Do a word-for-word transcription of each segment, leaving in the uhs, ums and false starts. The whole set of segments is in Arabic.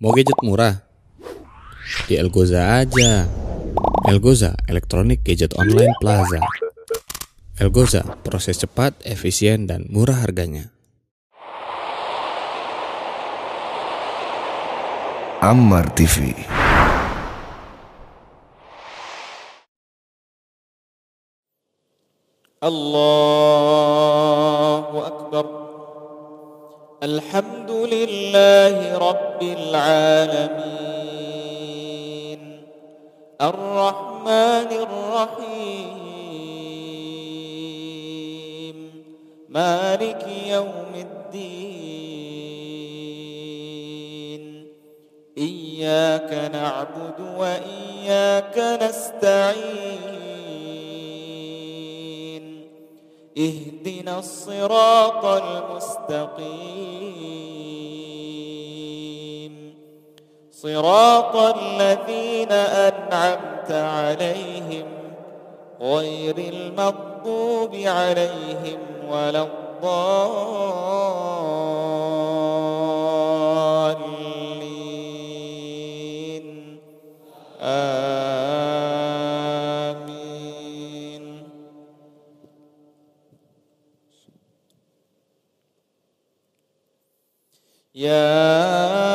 Mau gadget murah? Di Elgoza aja. Elgoza, Electronic Gadget Online Plaza. Elgoza, proses cepat, efisien, dan murah harganya. Ammar T V. Allahu Akbar. Alhamdulillahi Rabbil Alamin, Ar-Rahmanir Rahim, Maliki Yawmiddin. Iyyaka na'budu wa iyyaka nasta'in. اهدنا الصراط المستقيم صراط الذين أنعمت عليهم غير المغضوب عليهم ولا الضالين. يا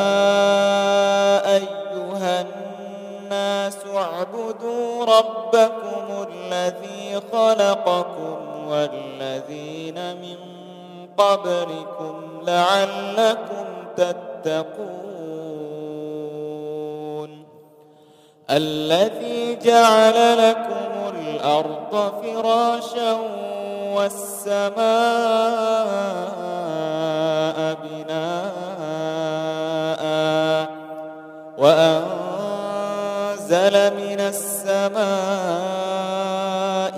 أيها الناس اعبدوا ربكم الذي خلقكم والذين من قبلكم لعلكم تتقون. الذي جعل لكم الأرض فراشا والسماء بناء وأنزل من السماء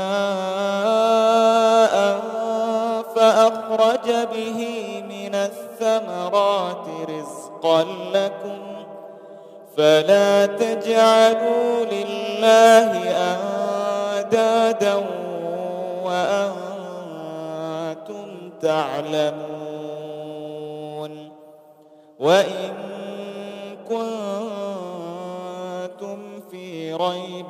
ماء فأخرج به من الثمرات رزقا لكم فلا تجعلوا لله أندادا وأنتم تعلمون. وإن كنتم في ريب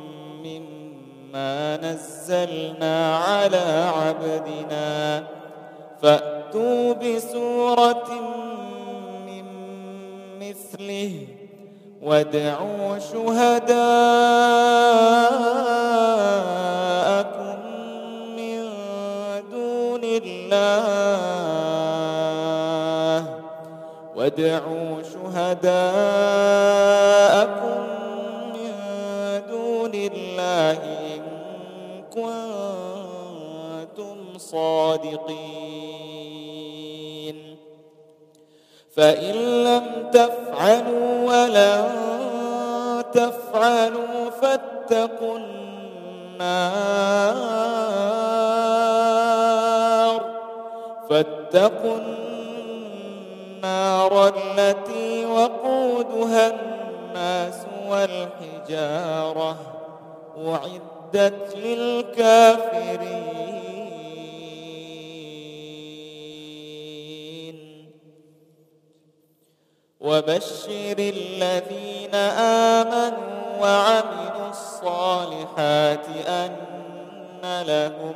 مما نزلنا على عبدنا فأتوا بسورة من مثله وادعوا شهداءكم من دون الله وادعوا شهداءكم من دون الله إن كنتم صادقين. فإن لم تفعلوا ولن تفعلوا فاتقوا النار فاتقوا النار التي وقودها الناس والحجارة أعدت للكافرين. وبشر الذين آمنوا وعملوا الصالحات أن لهم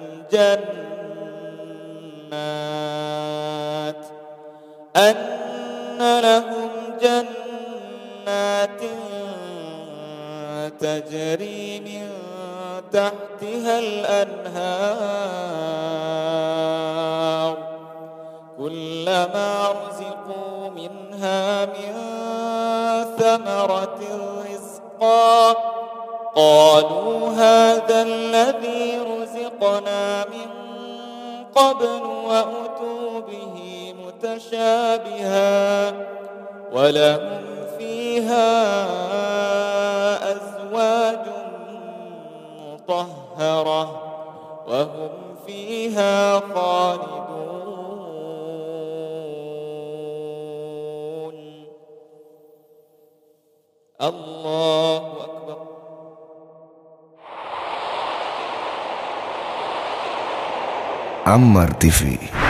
جنات أن لهم جنات تجري من تحتها الأنهار كلما رزقوا منها من ثمرة رزقا قالوا هذا الذي رزقنا من قبل وأتوا به متشابها ولهم فيها أزواج مطهرة وهم فيها خالدون. الله أكبر. Ammar T V.